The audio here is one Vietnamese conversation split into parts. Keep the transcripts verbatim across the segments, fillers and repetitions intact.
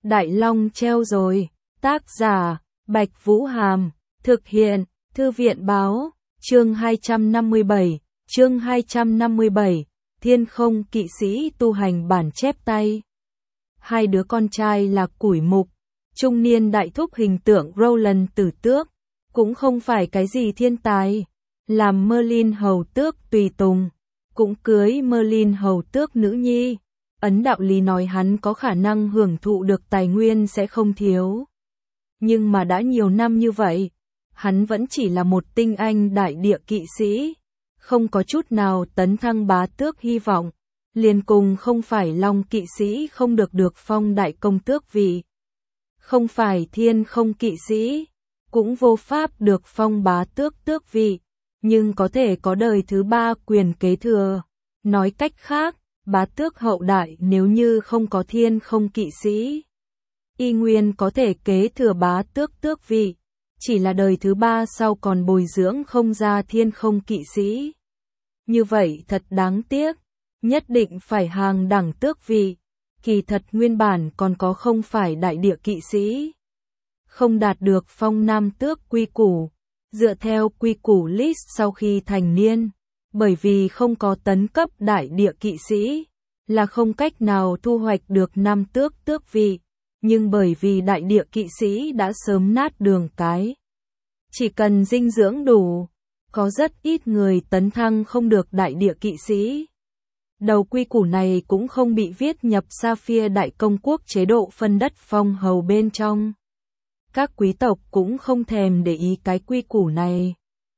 Đại Long treo rồi. Tác giả, Bạch Vũ Hàm. Thực hiện, Thư viện Báo. Chương hai trăm năm mươi bảy. Chương hai trăm năm mươi bảy. Thiên Không Kỵ Sĩ tu hành bản chép tay. Hai đứa con trai là củi mục. Trung niên đại thúc hình tượng Roland Tử Tước. Cũng không phải cái gì thiên tài. Làm Merlin hầu tước tùy tùng. Cũng cưới Merlin hầu tước nữ nhi. Ấn đạo lý nói hắn có khả năng hưởng thụ được tài nguyên sẽ không thiếu. Nhưng mà đã nhiều năm như vậy, hắn vẫn chỉ là một tinh anh đại địa kỵ sĩ. Không có chút nào tấn thăng bá tước hy vọng. Liền cùng không phải Long kỵ sĩ không được được phong đại công tước vị. Không phải Thiên Không kỵ sĩ, cũng vô pháp được phong bá tước tước vị. Nhưng có thể có đời thứ ba quyền kế thừa. Nói cách khác, bá tước hậu đại nếu như không có Thiên Không kỵ sĩ, y nguyên có thể kế thừa bá tước tước vị. Chỉ là đời thứ ba sau còn bồi dưỡng không ra Thiên Không kỵ sĩ. Như vậy thật đáng tiếc. Nhất định phải hàng đẳng tước vị. Kỳ thật nguyên bản còn có không phải đại địa kỵ sĩ. Không đạt được phong nam tước quy củ. Dựa theo quy củ list sau khi thành niên. Bởi vì không có tấn cấp đại địa kỵ sĩ. Là không cách nào thu hoạch được nam tước tước vị. Nhưng bởi vì đại địa kỵ sĩ đã sớm nát đường cái. Chỉ cần dinh dưỡng đủ. Có rất ít người tấn thăng không được đại địa kỵ sĩ. Đầu quy củ này cũng không bị viết nhập Sapphire Đại Công Quốc chế độ phân đất phong hầu bên trong. Các quý tộc cũng không thèm để ý cái quy củ này.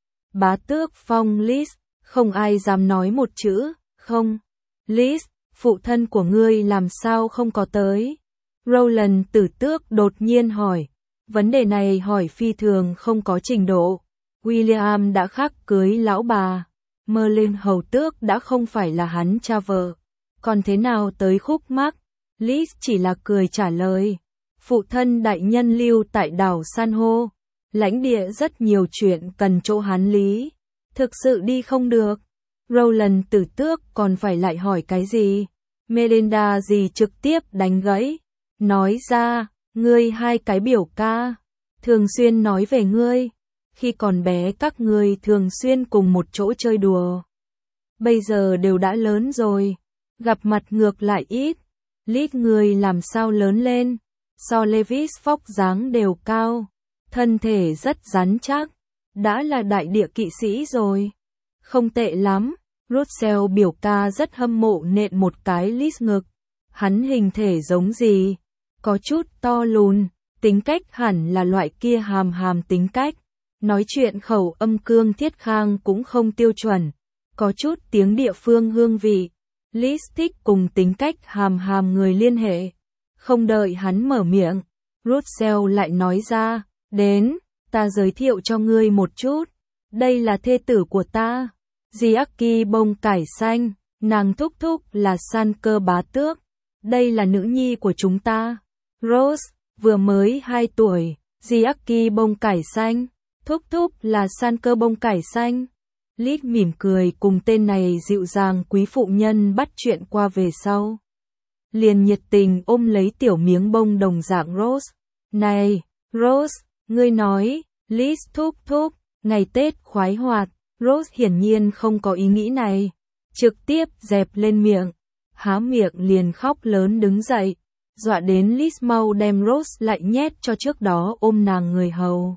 Bá tước phong List, không ai dám nói một chữ, không. List, phụ thân của ngươi làm sao không có tới? Roland Tử Tước đột nhiên hỏi. Vấn đề này hỏi phi thường không có trình độ. William đã khác cưới lão bà. Merlin hầu tước đã không phải là hắn cha vợ. Còn thế nào tới khúc mắc? Liz chỉ là cười trả lời. Phụ thân đại nhân lưu tại đảo San hô. Lãnh địa rất nhiều chuyện cần chỗ hắn lý. Thực sự đi không được. Roland Tử Tước còn phải lại hỏi cái gì? Melinda gì trực tiếp đánh gãy. Nói ra, ngươi hai cái biểu ca. Thường xuyên nói về ngươi. Khi còn bé các ngươi thường xuyên cùng một chỗ chơi đùa. Bây giờ đều đã lớn rồi. Gặp mặt ngược lại ít. Lít người làm sao lớn lên. So Levis vóc dáng đều cao. Thân thể rất rắn chắc. Đã là đại địa kỵ sĩ rồi. Không tệ lắm. Russell biểu ca rất hâm mộ nện một cái Lít ngực. Hắn hình thể giống gì? Có chút to lùn. Tính cách hẳn là loại kia hàm hàm tính cách. Nói chuyện khẩu âm cương thiết khang cũng không tiêu chuẩn. Có chút tiếng địa phương hương vị. Liz thích cùng tính cách hàm hàm người liên hệ. Không đợi hắn mở miệng. Russell lại nói ra. Đến, ta giới thiệu cho ngươi một chút. Đây là thê tử của ta. Giaki bông cải xanh. Nàng thúc thúc là San cơ bá tước. Đây là nữ nhi của chúng ta. Rose, vừa mới hai tuổi. Giaki bông cải xanh. Thúc thúc là San cơ bông cải xanh. Lít mỉm cười cùng tên này dịu dàng quý phụ nhân bắt chuyện qua về sau. Liền nhiệt tình ôm lấy tiểu miếng bông đồng dạng Rose. Này, Rose, ngươi nói, Lít thúc thúc, ngày Tết khoái hoạt. Rose hiển nhiên không có ý nghĩ này. Trực tiếp dẹp lên miệng. Há miệng liền khóc lớn đứng dậy. Dọa đến Lít mau đem Rose lại nhét cho trước đó ôm nàng người hầu.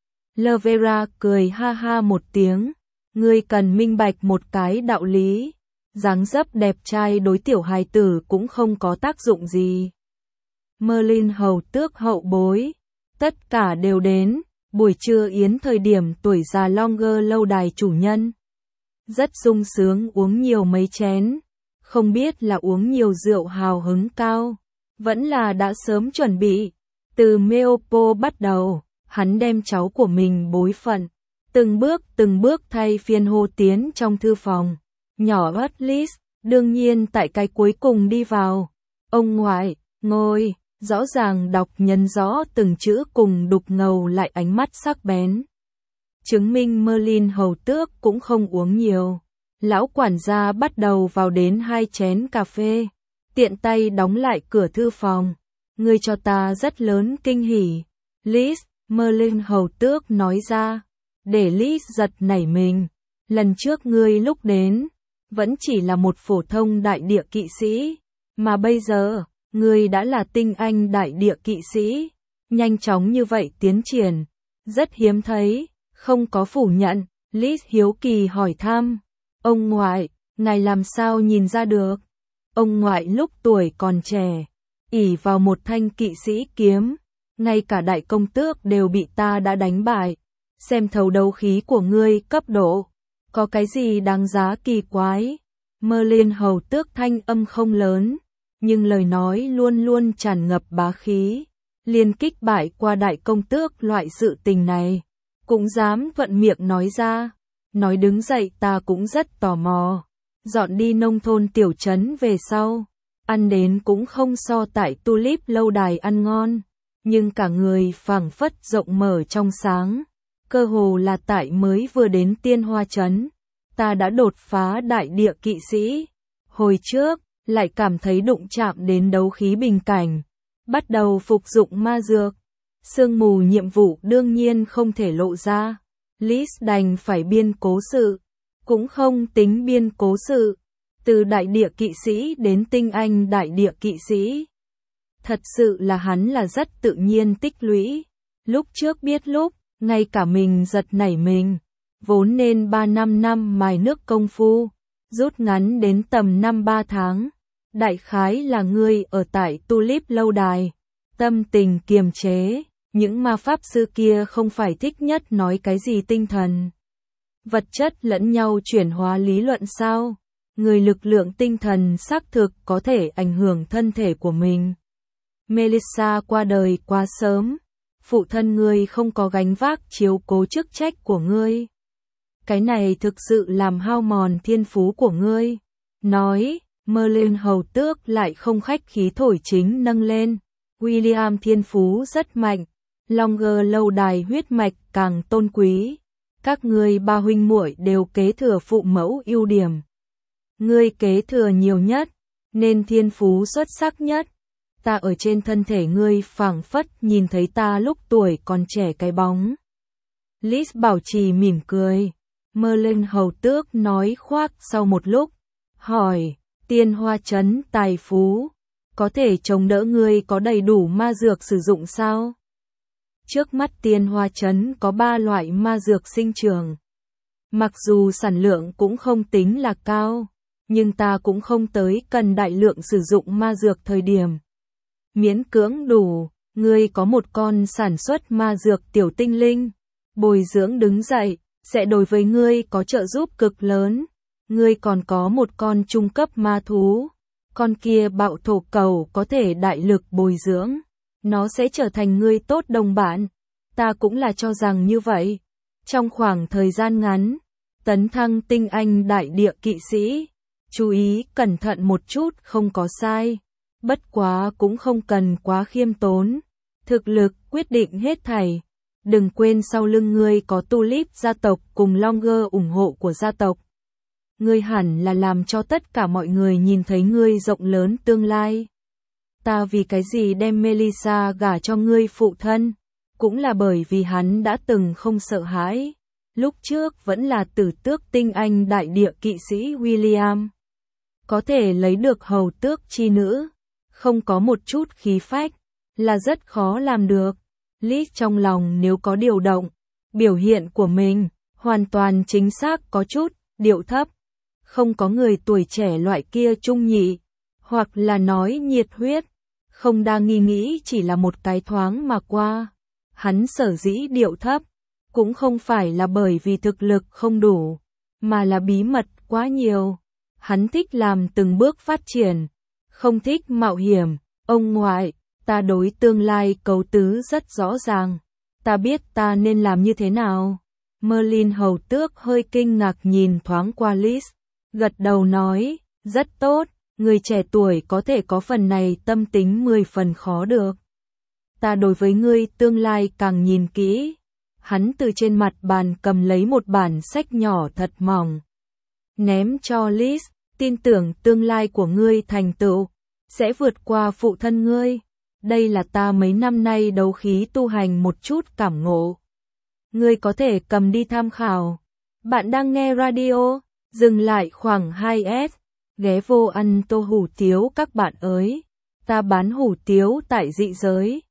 Lavera cười ha ha một tiếng. Ngươi cần minh bạch một cái đạo lý. Dáng dấp đẹp trai đối tiểu hài tử cũng không có tác dụng gì. Merlin hầu tước hậu bối. Tất cả đều đến. Buổi trưa yến thời điểm tuổi già Longer lâu đài chủ nhân. Rất sung sướng uống nhiều mấy chén. Không biết là uống nhiều rượu hào hứng cao. Vẫn là đã sớm chuẩn bị. Từ Meopo bắt đầu. Hắn đem cháu của mình bối phận, từng bước từng bước thay phiên hô tiến trong thư phòng. Nhỏ Atlas, đương nhiên tại cái cuối cùng đi vào. Ông ngoại, ngồi, rõ ràng đọc nhấn rõ từng chữ cùng đục ngầu lại ánh mắt sắc bén. Chứng minh Merlin hầu tước cũng không uống nhiều. Lão quản gia bắt đầu vào đến hai chén cà phê, tiện tay đóng lại cửa thư phòng. Ngươi cho ta rất lớn kinh hỉ. Liz, Merlin hầu tước nói ra, để Liz giật nảy mình. Lần trước ngươi lúc đến, vẫn chỉ là một phổ thông đại địa kỵ sĩ, mà bây giờ, ngươi đã là tinh anh đại địa kỵ sĩ. Nhanh chóng như vậy tiến triển, rất hiếm thấy, không có phủ nhận. Liz hiếu kỳ hỏi thăm, ông ngoại, ngài làm sao nhìn ra được? Ông ngoại lúc tuổi còn trẻ, ỷ vào một thanh kỵ sĩ kiếm, ngay cả đại công tước đều bị ta đã đánh bại. Xem thấu đấu khí của ngươi cấp độ, có cái gì đáng giá kỳ quái? Merlin hầu tước thanh âm không lớn, nhưng lời nói luôn luôn tràn ngập bá khí. Liên kích bại qua đại công tước loại sự tình này, cũng dám thuận miệng nói ra. Nói đứng dậy ta cũng rất tò mò. Dọn đi nông thôn tiểu trấn về sau, ăn đến cũng không so tại Tulip lâu đài ăn ngon, nhưng cả người phảng phất rộng mở trong sáng. Cơ hồ là tại mới vừa đến Tiên Hoa trấn, ta đã đột phá đại địa kỵ sĩ. Hồi trước, lại cảm thấy đụng chạm đến đấu khí bình cảnh, bắt đầu phục dụng ma dược. Sương mù nhiệm vụ đương nhiên không thể lộ ra. Liz đành phải biên cố sự, cũng không tính biên cố sự, từ đại địa kỵ sĩ đến tinh anh đại địa kỵ sĩ. Thật sự là hắn là rất tự nhiên tích lũy. Lúc trước biết lúc, ngay cả mình giật nảy mình, vốn nên ba năm năm mài nước công phu, rút ngắn đến tầm năm ba tháng. Đại khái là ngươi ở tại Tulip lâu đài, tâm tình kiềm chế, những ma pháp sư kia không phải thích nhất nói cái gì tinh thần vật chất lẫn nhau chuyển hóa lý luận sao? Người lực lượng tinh thần xác thực có thể ảnh hưởng thân thể của mình. Melissa qua đời quá sớm, phụ thân ngươi không có gánh vác chiếu cố chức trách của ngươi. Cái này thực sự làm hao mòn thiên phú của ngươi. Nói, Merlin hầu tước lại không khách khí thổi chính nâng lên. William thiên phú rất mạnh, Longer lâu đài huyết mạch càng tôn quý. Các ngươi ba huynh muội đều kế thừa phụ mẫu ưu điểm. Ngươi kế thừa nhiều nhất, nên thiên phú xuất sắc nhất. Ta ở trên thân thể ngươi phảng phất nhìn thấy ta lúc tuổi còn trẻ cái bóng. Liz bảo trì mỉm cười. Merlin hầu tước nói khoác sau một lúc. Hỏi, Tiên Hoa trấn tài phú, có thể chống đỡ ngươi có đầy đủ ma dược sử dụng sao? Trước mắt Tiên Hoa trấn có ba loại ma dược sinh trưởng. Mặc dù sản lượng cũng không tính là cao, nhưng ta cũng không tới cần đại lượng sử dụng ma dược thời điểm. Miễn cưỡng đủ, ngươi có một con sản xuất ma dược tiểu tinh linh, bồi dưỡng đứng dậy, sẽ đối với ngươi có trợ giúp cực lớn. Ngươi còn có một con trung cấp ma thú, con kia bạo thổ cầu có thể đại lực bồi dưỡng, nó sẽ trở thành ngươi tốt đồng bạn. Ta cũng là cho rằng như vậy. Trong khoảng thời gian ngắn, tấn thăng tinh anh đại địa kỵ sĩ, chú ý cẩn thận một chút không có sai. Bất quá cũng không cần quá khiêm tốn. Thực lực quyết định hết thảy. Đừng quên sau lưng ngươi có Tulip gia tộc cùng Longer ủng hộ của gia tộc. Ngươi hẳn là làm cho tất cả mọi người nhìn thấy ngươi rộng lớn tương lai. Ta vì cái gì đem Melissa gả cho ngươi phụ thân? Cũng là bởi vì hắn đã từng không sợ hãi. Lúc trước vẫn là tử tước tinh anh đại địa kỵ sĩ William. Có thể lấy được hầu tước chi nữ, không có một chút khí phách, là rất khó làm được. Liz trong lòng nếu có điều động, biểu hiện của mình, hoàn toàn chính xác có chút, điệu thấp. Không có người tuổi trẻ loại kia trung nhị, hoặc là nói nhiệt huyết, không đa nghi nghĩ chỉ là một cái thoáng mà qua. Hắn sở dĩ điệu thấp, cũng không phải là bởi vì thực lực không đủ, mà là bí mật quá nhiều. Hắn thích làm từng bước phát triển, không thích mạo hiểm. Ông ngoại, ta đối tương lai cấu tứ rất rõ ràng, ta biết ta nên làm như thế nào. Merlin hầu tước hơi kinh ngạc nhìn thoáng qua Liz, gật đầu nói, rất tốt, người trẻ tuổi có thể có phần này tâm tính mười phần khó được. Ta đối với ngươi tương lai càng nhìn kỹ. Hắn từ trên mặt bàn cầm lấy một bản sách nhỏ thật mỏng, ném cho Liz, tin tưởng tương lai của ngươi thành tựu sẽ vượt qua phụ thân ngươi. đây là ta mấy năm nay đấu khí tu hành một chút cảm ngộ. Ngươi có thể cầm đi tham khảo. Bạn đang nghe radio, dừng lại khoảng hai s, ghé vô ăn tô hủ tiếu các bạn ơi. Ta bán hủ tiếu tại dị giới.